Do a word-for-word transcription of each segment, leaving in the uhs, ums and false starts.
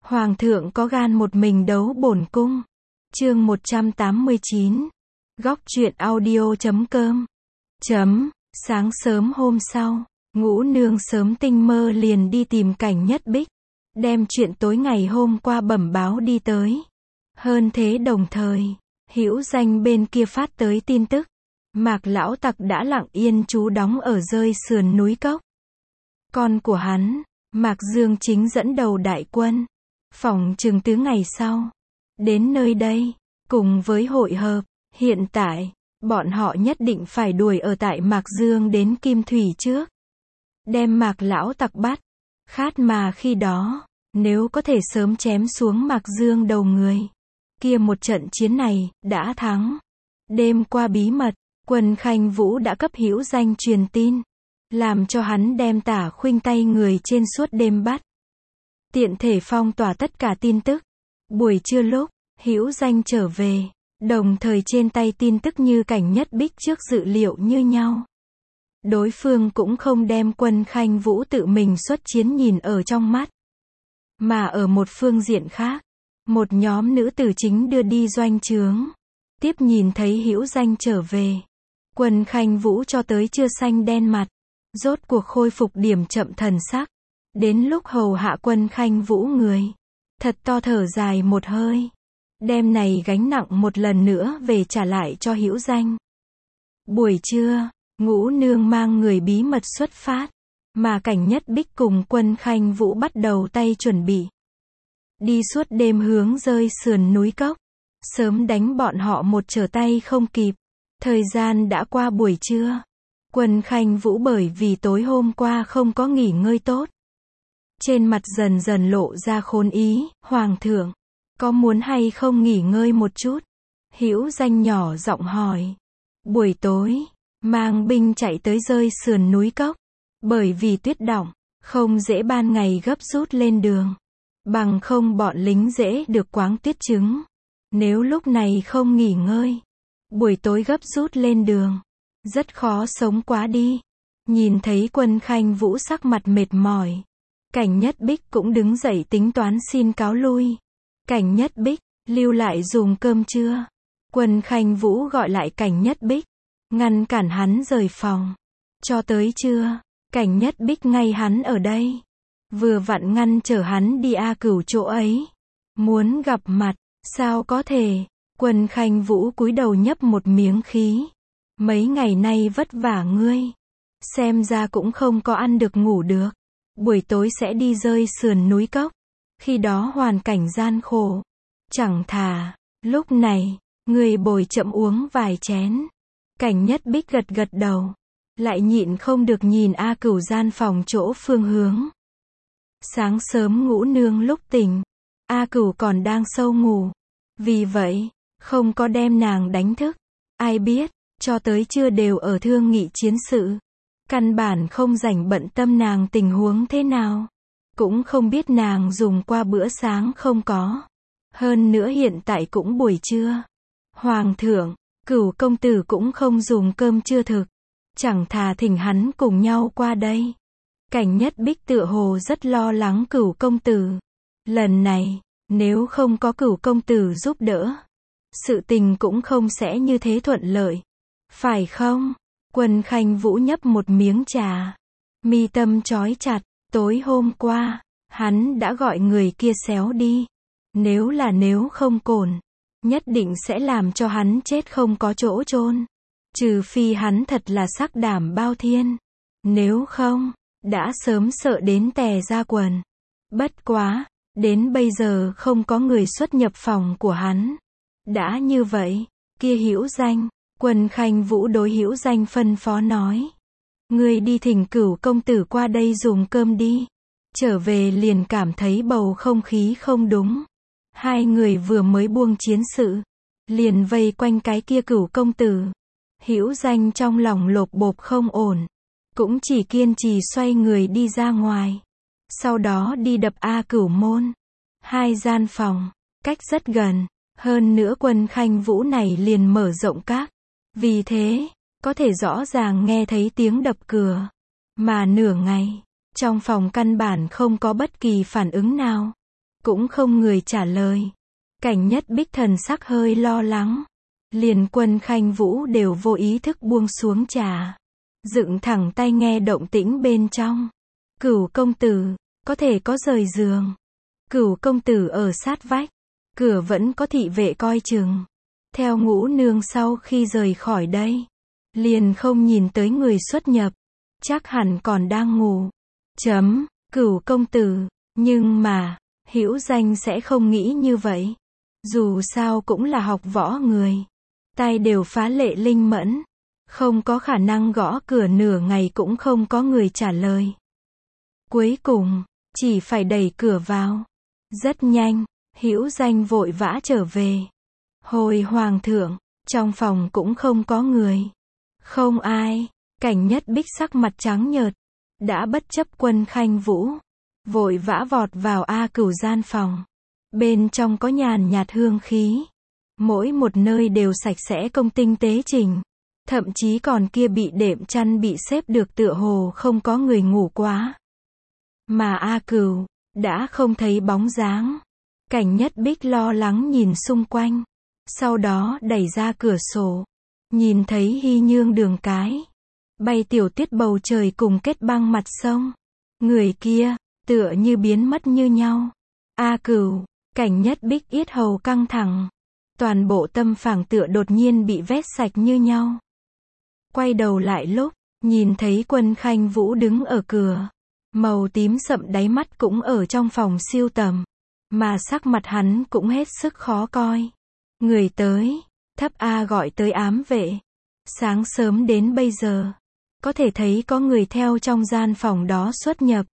Hoàng thượng có gan một mình đấu bổn cung. Chương một trăm tám mươi chín. Góc truyện audio chấm com. Chấm. Sáng sớm hôm sau, Ngũ Nương sớm tinh mơ liền đi tìm Cảnh Nhất Bích, đem chuyện tối ngày hôm qua bẩm báo đi tới. Hơn thế đồng thời, Hữu Danh bên kia phát tới tin tức, Mạc lão tặc đã lặng yên trú đóng ở rơi sườn núi Cốc. Con của hắn, Mạc Dương chính dẫn đầu đại quân, phỏng chừng tứ ngày sau, đến nơi đây, cùng với hội hợp. Hiện tại, bọn họ nhất định phải đuổi ở tại Mạc Dương đến Kim Thủy trước, đem Mạc lão tặc bắt. Khát mà khi đó, nếu có thể sớm chém xuống Mạc Dương đầu người, kia một trận chiến này đã thắng. Đêm qua bí mật, Quân Khanh Vũ đã cấp Hữu Danh truyền tin, làm cho hắn đem Tả Khuynh tay người trên suốt đêm bắt, tiện thể phong tỏa tất cả tin tức. Buổi trưa lúc Hữu Danh trở về, đồng thời trên tay tin tức như Cảnh Nhất Bích trước dự liệu như nhau. Đối phương cũng không đem Quân Khanh Vũ tự mình xuất chiến nhìn ở trong mắt, mà ở một phương diện khác, một nhóm nữ tử chính đưa đi doanh trướng. Tiếp nhìn thấy Hữu Danh trở về, Quân Khanh Vũ cho tới chưa xanh đen mặt, rốt cuộc khôi phục điểm chậm thần sắc. Đến lúc hầu hạ Quân Khanh Vũ người, thật to thở dài một hơi, đem này gánh nặng một lần nữa về trả lại cho Hữu Danh. Buổi trưa, Ngũ Nương mang người bí mật xuất phát, mà Cảnh Nhất Bích cùng Quân Khanh Vũ bắt đầu tay chuẩn bị. Đi suốt đêm hướng rơi sườn núi Cốc, sớm đánh bọn họ một trở tay không kịp. Thời gian đã qua buổi trưa, Quân Khanh Vũ bởi vì tối hôm qua không có nghỉ ngơi tốt, trên mặt dần dần lộ ra khốn ý. Hoàng thượng, có muốn hay không nghỉ ngơi một chút? Hữu Danh nhỏ giọng hỏi. Buổi tối, mang binh chạy tới rơi sườn núi Cốc, bởi vì tuyết đọng, không dễ ban ngày gấp rút lên đường, bằng không bọn lính dễ được quáng tuyết trứng. Nếu lúc này không nghỉ ngơi, buổi tối gấp rút lên đường, rất khó sống quá đi. Nhìn thấy Quân Khanh Vũ sắc mặt mệt mỏi, Cảnh Nhất Bích cũng đứng dậy tính toán xin cáo lui. Cảnh Nhất Bích, lưu lại dùng cơm trưa. Quân Khanh Vũ gọi lại Cảnh Nhất Bích, ngăn cản hắn rời phòng. Cho tới trưa, Cảnh Nhất Bích ngay hắn ở đây, vừa vặn ngăn chở hắn đi A Cửu chỗ ấy. Muốn gặp mặt, sao có thể? Quân Khanh Vũ cúi đầu nhấp một miếng khí. Mấy ngày nay vất vả ngươi, xem ra cũng không có ăn được ngủ được. Buổi tối sẽ đi rơi sườn núi Cốc, khi đó hoàn cảnh gian khổ, chẳng thà lúc này ngươi bồi chậm uống vài chén. Cảnh Nhất Bích gật gật đầu, lại nhịn không được nhìn A Cửu gian phòng chỗ phương hướng. Sáng sớm Ngũ Nương lúc tỉnh, A Cửu còn đang sâu ngủ, vì vậy không có đem nàng đánh thức. Ai biết, cho tới trưa đều ở thương nghị chiến sự, căn bản không rảnh bận tâm nàng tình huống thế nào, cũng không biết nàng dùng qua bữa sáng không có. Hơn nữa hiện tại cũng buổi trưa. Hoàng thượng, Cửu công tử cũng không dùng cơm trưa thực, chẳng thà thỉnh hắn cùng nhau qua đây. Cảnh Nhất Bích tựa hồ rất lo lắng Cửu công tử. Lần này, nếu không có Cửu công tử giúp đỡ, sự tình cũng không sẽ như thế thuận lợi, phải không? Quân Khanh Vũ nhấp một miếng trà, mi tâm chói chặt. Tối hôm qua, hắn đã gọi người kia xéo đi. Nếu là nếu không cồn, nhất định sẽ làm cho hắn chết không có chỗ chôn. Trừ phi hắn thật là sắc đảm bao thiên, nếu không, đã sớm sợ đến tè ra quần. Bất quá, đến bây giờ không có người xuất nhập phòng của hắn. Đã như vậy, kia Hữu Danh, Quân Khanh Vũ đối Hữu Danh phân phó nói, ngươi đi thỉnh Cửu công tử qua đây dùng cơm đi. Trở về liền cảm thấy bầu không khí không đúng. Hai người vừa mới buông chiến sự, liền vây quanh cái kia Cửu công tử. Hữu Danh trong lòng lộp bộp không ổn, cũng chỉ kiên trì xoay người đi ra ngoài. Sau đó đi đập A Cửu môn. Hai gian phòng, cách rất gần, hơn nữa Quân Khanh Vũ này liền mở rộng các. Vì thế, có thể rõ ràng nghe thấy tiếng đập cửa. Mà nửa ngày, trong phòng căn bản không có bất kỳ phản ứng nào. cũng không người trả lời. Cảnh Nhất Bích thần sắc hơi lo lắng. Liền Quân Khanh Vũ đều vô ý thức buông xuống trà. Dựng thẳng tay nghe động tĩnh bên trong. Cửu công tử, có thể có rời giường. Cửu công tử ở sát vách. Cửa vẫn có thị vệ coi chừng. Theo Ngũ nương sau khi rời khỏi đây, liền không nhìn tới người xuất nhập. Chắc hẳn còn đang ngủ. Chấm, Cửu công tử, nhưng mà, Hữu Danh sẽ không nghĩ như vậy. Dù sao cũng là học võ người. Tai đều phá lệ linh mẫn. Không có khả năng gõ cửa nửa ngày cũng không có người trả lời. Cuối cùng, chỉ phải đẩy cửa vào. Rất nhanh, Hữu Danh vội vã trở về. Hồi hoàng thượng, trong phòng cũng không có người. Không ai. Cảnh Nhất Bích sắc mặt trắng nhợt. Đã bất chấp Quân Khanh Vũ. Vội vã vọt vào A Cửu gian phòng. Bên trong có nhàn nhạt hương khí. Mỗi một nơi đều sạch sẽ công tinh tế chỉnh. Thậm chí còn kia bị đệm chăn bị xếp được tựa hồ không có người ngủ quá. Mà A Cửu, đã không thấy bóng dáng. Cảnh Nhất Bích lo lắng nhìn xung quanh. Sau đó đẩy ra cửa sổ. Nhìn thấy hy nhương đường cái. Bay tiểu tuyết bầu trời cùng kết băng mặt sông. Người kia, tựa như biến mất như nhau. A Cửu, Cảnh Nhất Bích yết hầu căng thẳng. Toàn bộ tâm phảng tựa đột nhiên bị vét sạch như nhau. Quay đầu lại lúc, nhìn thấy Quân Khanh Vũ đứng ở cửa. Màu tím sậm đáy mắt cũng ở trong phòng siêu tầm. Mà sắc mặt hắn cũng hết sức khó coi. Người tới, thấp A gọi tới ám vệ. Sáng sớm đến bây giờ, có thể thấy có người theo trong gian phòng đó xuất nhập.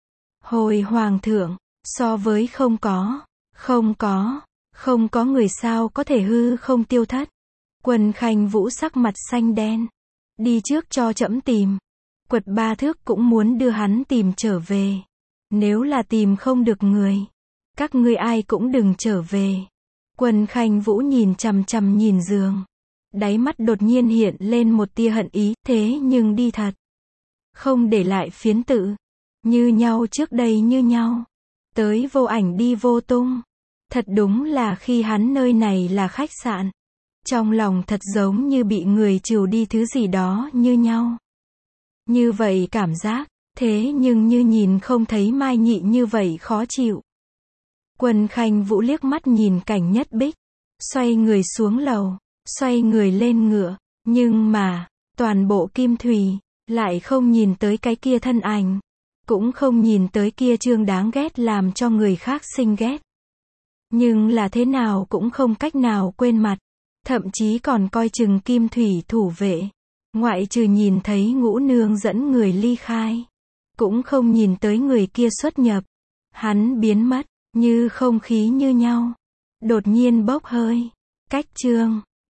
Hồi hoàng thượng, so với không có, không có, không có người sao có thể hư không tiêu thất. Quân Khanh Vũ sắc mặt xanh đen. Đi trước cho trẫm tìm. Quật ba thước cũng muốn đưa hắn tìm trở về. Nếu là tìm không được người, các ngươi ai cũng đừng trở về. Quân Khanh Vũ nhìn chằm chằm nhìn giường. Đáy mắt đột nhiên hiện lên một tia hận ý, thế nhưng đi thật. Không để lại phiến tự. Như nhau trước đây như nhau. Tới vô ảnh đi vô tung. Thật đúng là khi hắn nơi này là khách sạn. Trong lòng thật giống như bị người trừ đi thứ gì đó như nhau. Như vậy cảm giác, thế nhưng như nhìn không thấy Mai Nhị như vậy khó chịu. Quân Khanh Vũ liếc mắt nhìn Cảnh Nhất Bích. Xoay người xuống lầu. Xoay người lên ngựa. Nhưng mà, toàn bộ Kim Thủy, lại không nhìn tới cái kia thân ảnh. Cũng không nhìn tới kia trương đáng ghét làm cho người khác sinh ghét. Nhưng là thế nào cũng không cách nào quên mặt. Thậm chí còn coi chừng Kim Thủy thủ vệ. Ngoại trừ nhìn thấy Ngũ nương dẫn người ly khai. Cũng không nhìn tới người kia xuất nhập. Hắn biến mất, như không khí như nhau. Đột nhiên bốc hơi. Cách chương